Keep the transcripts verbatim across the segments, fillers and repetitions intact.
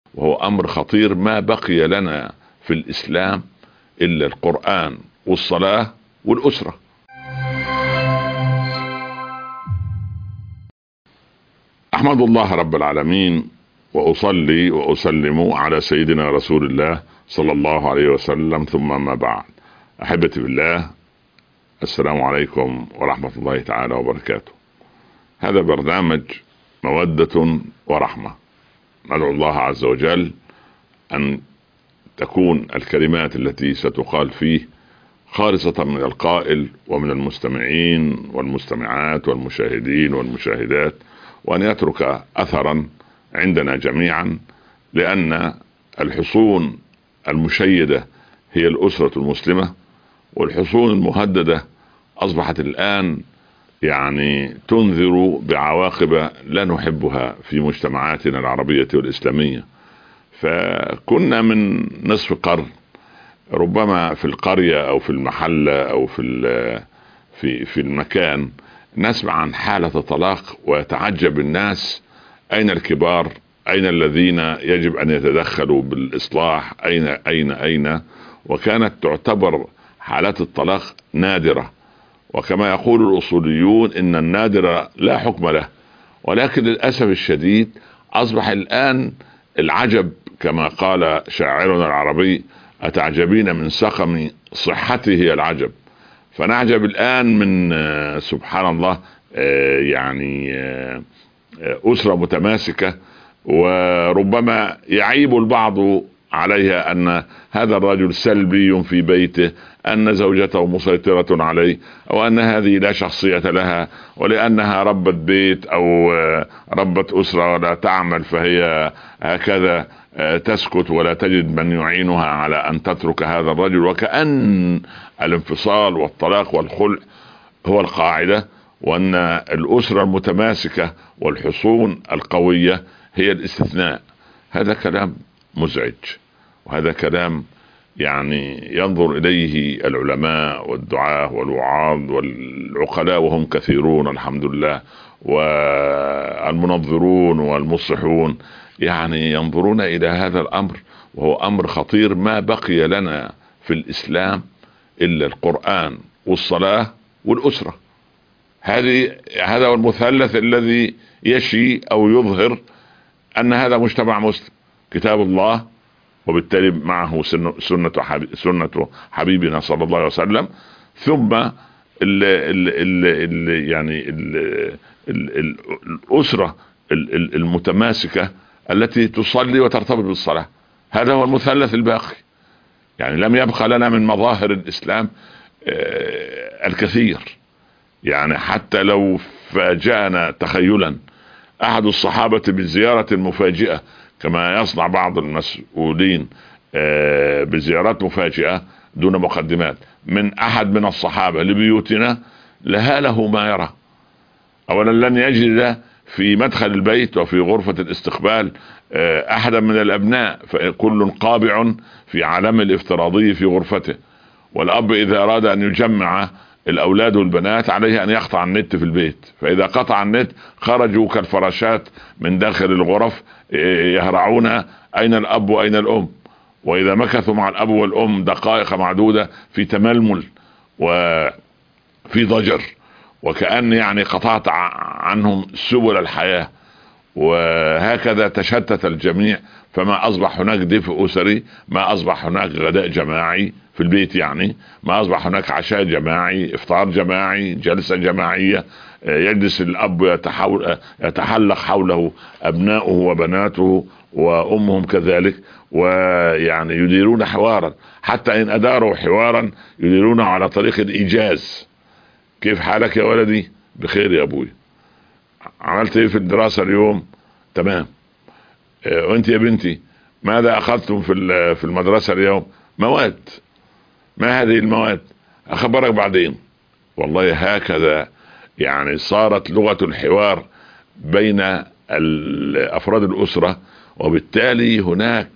وهو أمر خطير ما بقي لنا في الإسلام إلا القرآن والصلاة والأسرة. أحمد الله رب العالمين، وأصلي وأسلم على سيدنا رسول الله صلى الله عليه وسلم، ثم ما بعد. أحبتي بالله، السلام عليكم ورحمة الله تعالى وبركاته. هذا برنامج مودة ورحمة، ندعو الله عز وجل أن تكون الكلمات التي ستقال فيه خالصة من القائل ومن المستمعين والمستمعات والمشاهدين والمشاهدات، وأن يترك أثرا عندنا جميعا، لأن الحصون المشيدة هي الأسرة المسلمة، والحصون المهددة أصبحت الآن يعني تنذر بعواقب لا نحبها في مجتمعاتنا العربية والإسلامية. فكنا من نصف قرن ربما في القرية أو في المحلة أو في في في المكان نسمع عن حالة طلاق، ويتعجب الناس: أين الكبار؟ أين الذين يجب أن يتدخلوا بالإصلاح؟ أين أين أين وكانت تعتبر حالات الطلاق نادرة، وكما يقول الأصوليون إن النادر لا حكم له. ولكن للأسف الشديد أصبح الآن العجب، كما قال شاعرنا العربي: أتعجبين من سقم صحته هي العجب. فنعجب الآن من سبحان الله يعني أسرة متماسكة، وربما يعيب البعض عليها أن هذا الرجل سلبي في بيته، أن زوجته مسيطرة عليه، أو أن هذه لا شخصية لها، ولأنها ربة بيت أو ربة أسرة ولا تعمل فهي هكذا تسكت ولا تجد من يعينها على أن تترك هذا الرجل. وكأن الانفصال والطلاق والخلع هو القاعدة، وأن الأسرة المتماسكة والحصون القوية هي الاستثناء. هذا كلام مزعج، وهذا كلام يعني ينظر إليه العلماء والدعاة والوعاظ والعقلاء، وهم كثيرون الحمد لله، والمنظرون والمصلحون، يعني ينظرون إلى هذا الأمر، وهو أمر خطير ما بقي لنا في الإسلام إلا القرآن والصلاة والأسرة. هذه هذا هو المثلث الذي يشي أو يظهر أن هذا مجتمع مسلم: كتاب الله، وبالتالي معه سنة حبيب سنة حبيبنا صلى الله عليه وسلم، ثم ال ال ال ال يعني ال ال الأسرة المتماسكة التي تصلي وترتبط بالصلاة. هذا هو المثلث الباقي. يعني لم يبقى لنا من مظاهر الإسلام الكثير. يعني حتى لو فاجأنا تخيلا أحد الصحابة بالزيارة المفاجئة، كما يصنع بعض المسؤولين بزيارات مفاجئة دون مقدمات من أحد من الصحابة لبيوتنا، لهاله ما يرى. أولا لن يجد في مدخل البيت وفي غرفة الاستقبال أحدا من الأبناء، فكل قابع في عالم الافتراضي في غرفته. والأب إذا أراد أن يجمع الأولاد والبنات عليه أن يقطع النت في البيت، فإذا قطع النت خرجوا كالفراشات من داخل الغرف يهرعون أين الأب وأين الأم. وإذا مكثوا مع الأب والأم دقائق معدودة في تململ وفي ضجر، وكأن يعني قطعت عنهم سبل الحياة. وهكذا تشتت الجميع، فما أصبح هناك دفء أسري، ما أصبح هناك غداء جماعي في البيت، يعني ما أصبح هناك عشاء جماعي، إفطار جماعي، جلسة جماعية يجلس الأب يتحلق حوله أبناؤه وبناته وأمهم كذلك، ويعني يديرون حوارا، حتى إن أداروا حوارا يديرونه على طريق الإيجاز: كيف حالك يا ولدي؟ بخير يا أبوي. عملت إيه في الدراسة اليوم؟ تمام. وأنت يا بنتي ماذا أخذتم في في المدرسة اليوم؟ مواد. ما هذه المواد؟ أخبرك بعدين. والله هكذا يعني صارت لغة الحوار بين أفراد الأسرة، وبالتالي هناك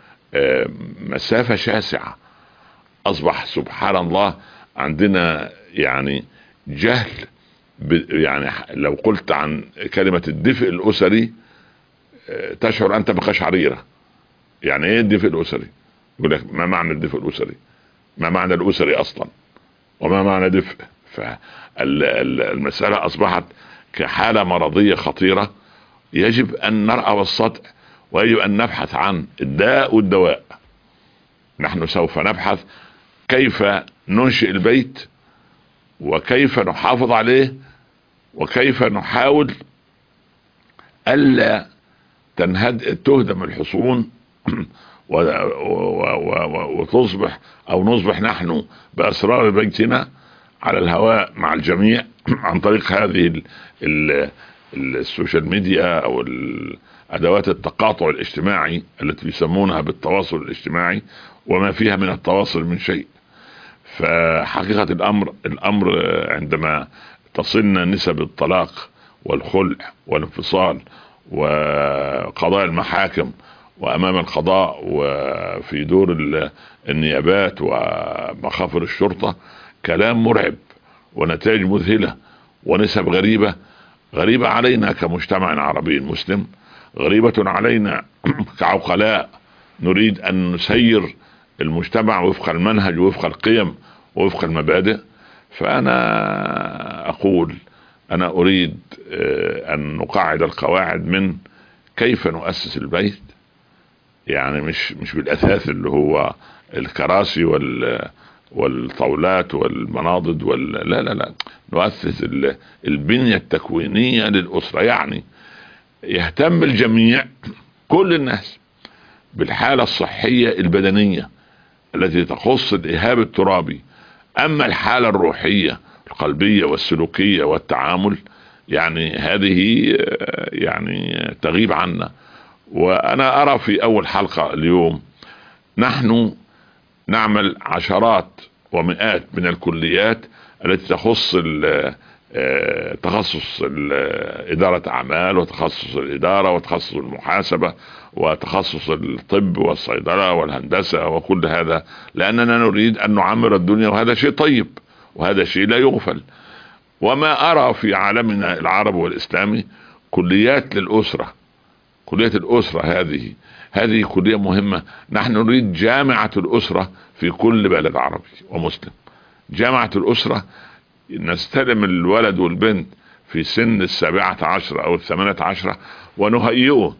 مسافة شاسعة. أصبح سبحان الله عندنا يعني جهل. يعني لو قلت عن كلمة الدفء الأسري تشعر أنت بقشعريرة. يعني ايه الدفء الاسري؟ يقول لك ما معنى الدفء الاسري؟ ما معنى الاسري اصلا؟ وما معنى دفء؟ فالمسألة اصبحت كحالة مرضية خطيرة، يجب ان نرأى بالسطع، ويجب ان نبحث عن الداء والدواء. نحن سوف نبحث كيف ننشئ البيت، وكيف نحافظ عليه، وكيف نحاول ألا تنهد تهدم الحصون و... و... و... وتصبح او نصبح نحن باسرار بيتنا على الهواء مع الجميع عن طريق هذه ال... ال... السوشيال ميديا او ادوات التقاطع الاجتماعي التي يسمونها بالتواصل الاجتماعي، وما فيها من التواصل من شيء. فحقيقة الامر الامر عندما تصلنا نسب الطلاق والخلع والانفصال وقضاء المحاكم وامام القضاء وفي دور النيابات ومخافر الشرطة، كلام مرعب ونتائج مذهلة ونسب غريبة، غريبة علينا كمجتمع عربي مسلم، غريبة علينا كعقلاء نريد ان نسير المجتمع وفق المنهج ووفق القيم ووفق المبادئ. فانا اقول انا اريد ان نقاعد القواعد من كيف نؤسس البيت، يعني مش مش بالاثاث اللي هو الكراسي وال والطاولات والمناضد وال لا لا لا نؤسس البنية التكوينية للأسرة. يعني يهتم الجميع كل الناس بالحالة الصحية البدنية التي تخص الإيهاب الترابي، اما الحالة الروحية القلبية والسلوكية والتعامل يعني هذه يعني تغيب عنا. وانا ارى في اول حلقة اليوم نحن نعمل عشرات ومئات من الكليات التي تخص تخصص إدارة أعمال وتخصص الإدارة وتخصص المحاسبة وتخصص الطب والصيدلة والهندسة وكل هذا، لأننا نريد أن نعمر الدنيا، وهذا شيء طيب وهذا شيء لا يغفل. وما أرى في عالمنا العربي والإسلامي كليات للأسرة، كلية الأسرة هذه هذه كلية مهمة. نحن نريد جامعة الأسرة في كل بلد عربي ومسلم، جامعة الأسرة، نستلم الولد والبنت في سن السابعة عشر او الثمانية عشر ونهيئه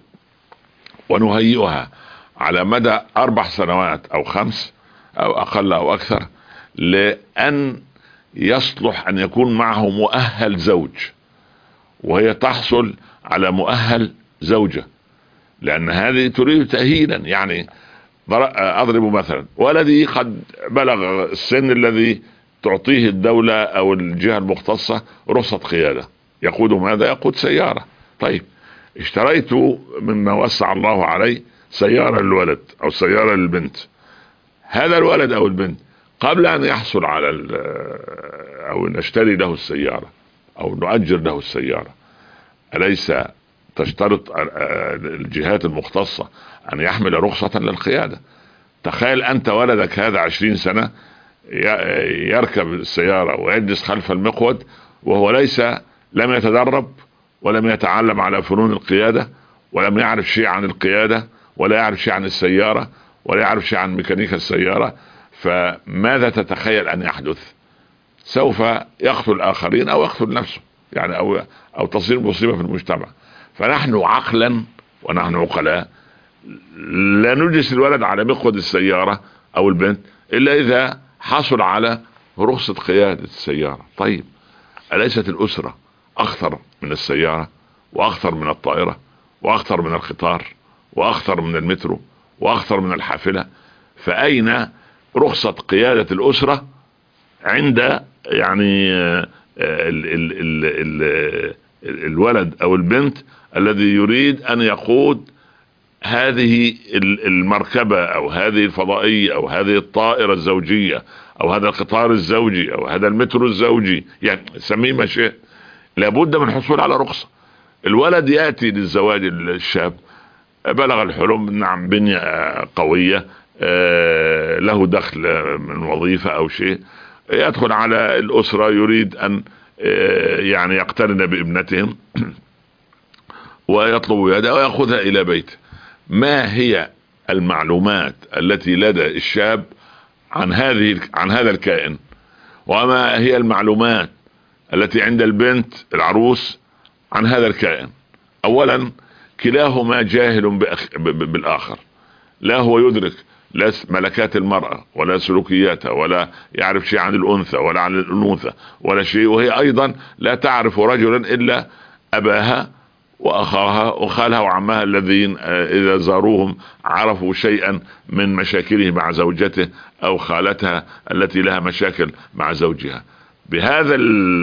ونهيئها على مدى اربع سنوات او خمس او اقل او اكثر، لان يصلح ان يكون معه مؤهل زوج وهي تحصل على مؤهل زوجة، لان هذه تريد تأهيلا. يعني اضرب مثلا ولدي قد بلغ السن الذي تعطيه الدولة او الجهة المختصة رخصة قيادة، يقود ماذا؟ يقود سيارة. طيب اشتريت مما وسع الله علي سيارة للولد او سيارة للبنت، هذا الولد او البنت قبل ان يحصل على او نشتري له السيارة او نؤجر له السيارة، أليس تشترط الجهات المختصة ان يحمل رخصة للقيادة؟ تخيل انت ولدك هذا عشرين سنة يركب السيارة ويجلس خلف المقود وهو ليس لم يتدرب ولم يتعلم على فنون القيادة ولم يعرف شيء عن القيادة ولا يعرف شيء عن السيارة ولا يعرف شيء عن ميكانيكا السيارة. فماذا تتخيل ان يحدث؟ سوف يقتل الاخرين او يقتل نفسه، يعني او او تصير مصيبة في المجتمع. فنحن عقلا ونحن عقلاء لا نجلس الولد على مقود السيارة او البنت الا اذا حصل على رخصة قيادة السيارة. طيب أليست الأسرة أخطر من السيارة وأخطر من الطائرة وأخطر من القطار وأخطر من المترو وأخطر من الحافلة؟ فأين رخصة قيادة الأسرة عند يعني ال ال ال ال الولد أو البنت الذي يريد أن يقود هذه المركبة او هذه الفضائية او هذه الطائرة الزوجية او هذا القطار الزوجي او هذا المترو الزوجي، يعني سميه ما شئ، لابد من الحصول على رخصة. الولد يأتي للزواج الشاب بلغ الحلم، نعم بنية قوية، له دخل من وظيفة او شيء، يدخل على الاسرة يريد ان يعني يقترن بابنتهم ويطلب يدها ويأخذها الى بيته. ما هي المعلومات التي لدى الشاب عن هذه عن هذا الكائن، وما هي المعلومات التي عند البنت العروس عن هذا الكائن. اولا كلاهما جاهل بأخ... ب... ب... بالاخر، لا هو يدرك لا ملكات المرأة ولا سلوكياتها، ولا يعرف شيء عن الأنثى ولا عن الأنوثة ولا شيء، وهي أيضا لا تعرف رجلا إلا أباها وأخاها وخالها وعمها الذين إذا زاروهم عرفوا شيئا من مشاكله مع زوجته أو خالتها التي لها مشاكل مع زوجها. بهذا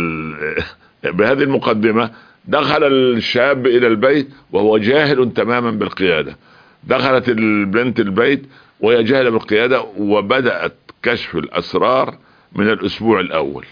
بهذه المقدمة دخل الشاب إلى البيت وهو جاهل تماما بالقيادة. دخلت البنت البيت وهي جاهلة بالقيادة، وبدأت كشف الأسرار من الأسبوع الأول.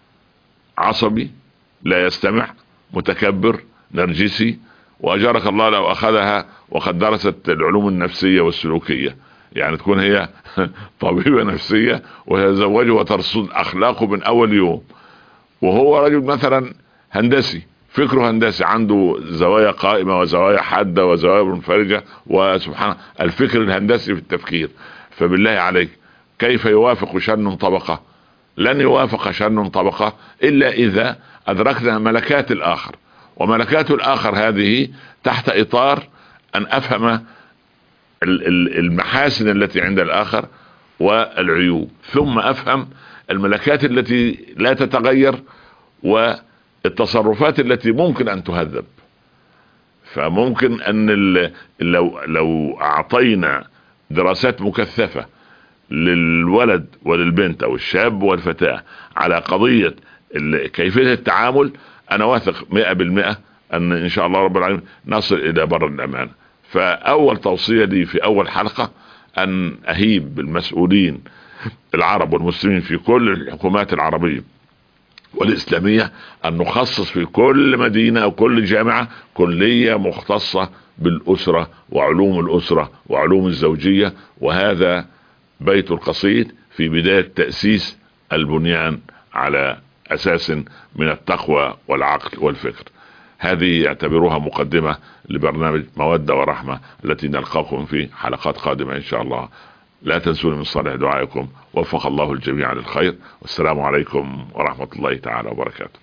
عصبي، لا يستمع، متكبر، نرجسي، وأجارك الله لو أخذها وقد درست العلوم النفسية والسلوكية، يعني تكون هي طبيبة نفسية ويتزوجه وترصد أخلاقه من أول يوم، وهو رجل مثلا هندسي، فكره هندسي، عنده زوايا قائمة وزوايا حادة وزوايا منفرجة، وسبحان الفكر الهندسي في التفكير. فبالله عليك كيف يوافق شن طبقة؟ لن يوافق شن طبقة إلا إذا أدركنا ملكات الآخر، وملكات الآخر هذه تحت إطار أن أفهم المحاسن التي عند الآخر والعيوب، ثم أفهم الملكات التي لا تتغير والتصرفات التي ممكن أن تهذب. فممكن أن لو لو أعطينا دراسات مكثفة للولد وللبنت أو الشاب والفتاة على قضية كيفية التعامل، أنا واثق مئة بالمئة أن إن شاء الله رب العالمين نصل إلى بر الأمان. فأول توصية لي في أول حلقة أن أهيب بالمسؤولين العرب والمسلمين في كل الحكومات العربية والإسلامية أن نخصص في كل مدينة أو كل جامعة كلية مختصة بالأسرة وعلوم الأسرة وعلوم الزوجية، وهذا بيت القصيد في بداية تأسيس البنيان على أساس من التقوى والعقل والفكر. هذه يعتبروها مقدمة لبرنامج مودة ورحمة التي نلقاكم في حلقات قادمة إن شاء الله. لا تنسوني من صالح دعائكم، وفق الله الجميع للخير، والسلام عليكم ورحمة الله تعالى وبركاته.